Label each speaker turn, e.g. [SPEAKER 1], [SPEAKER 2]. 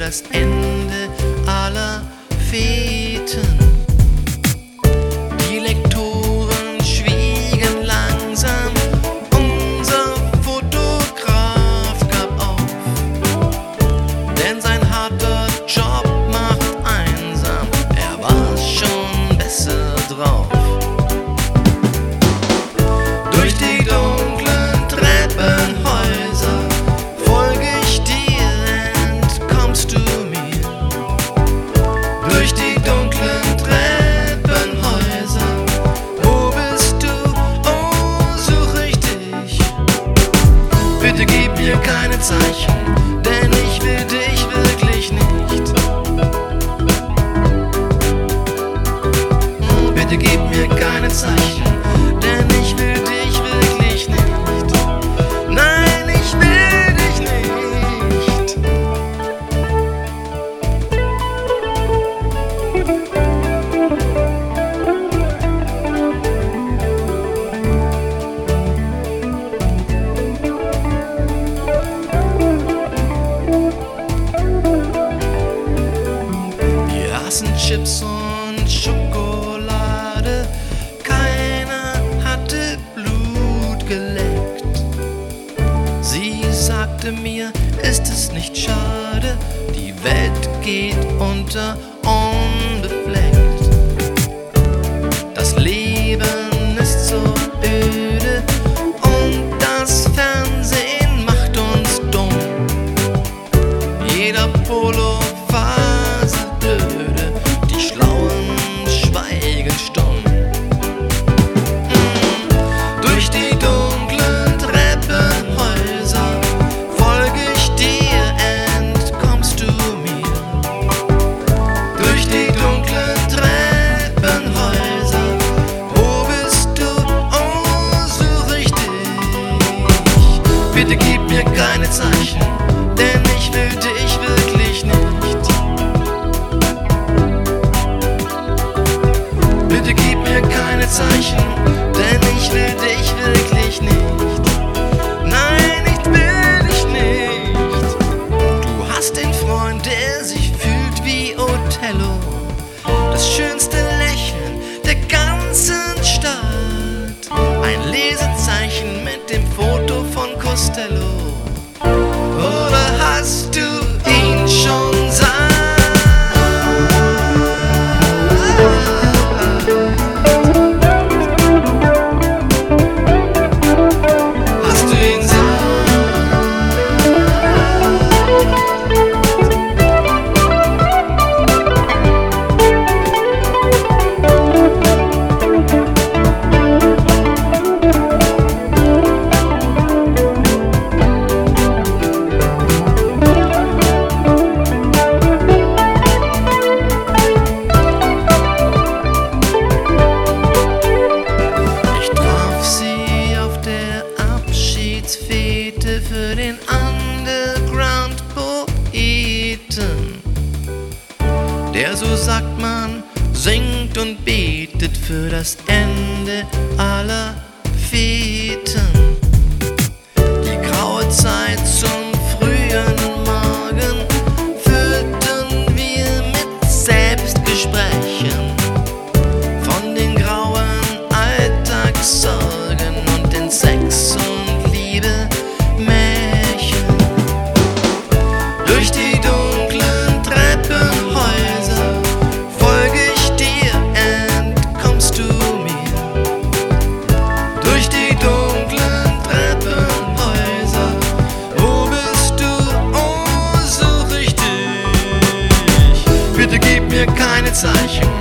[SPEAKER 1] das Ende aller Feten. Die Lektoren schwiegen langsam, unser Fotograf gab auf, denn sein harter Job macht einsam, er war schon besser drauf. Durch die dunklen Treppenhäuser folge ich dir, entkommst du mir. Durch die dunklen Treppenhäuser, wo bist du? Oh, suche ich dich. Bitte gib mir keine Zeichen, denn ich will dich wirklich nicht. Bitte gib mir keine Zeichen, denn ich will dich wirklich nicht. Nein, ich will dich nicht. Wir aßen Chips und Schokolade, keiner hatte Blut geleckt. Sie sagte mir, ist es nicht schade, die Welt geht unter unbefleckt. Das Leben ist so öde und das Fernsehen macht uns dumm. Jeder Polo blöde, die Schlauen schweigen stumm. Durch die dunklen Treppenhäuser folge ich dir, entkommst du mir. Durch die dunklen Treppenhäuser, wo bist du? Oh, suche ich dich. Bitte gib mir keine Zeichen, denn ich will dich wirklich nicht. Bitte gib mir keine Zeichen, denn ich will dich wirklich nicht. Nein, ich will dich nicht. Du hast den Freund, der sich fühlt wie Othello, das schönste Lächeln der ganzen Stadt. Ein Lesezeichen mit dem Foto von Costello. Oder hast du ihn schon satt? Fete für den Underground-Poeten, der, so sagt man, singt und betet für das Ende aller Feten. Die graue Zeit zum frühen Morgen füllten wir mit Selbstgesprächen von den grauen Alltagssorgen und den Sex und Märchen. Durch die dunklen Treppenhäuser folge ich dir, entkommst du mir. Durch die dunklen Treppenhäuser, wo bist du? Oh, suche ich dich. Bitte gib mir keine Zeichen,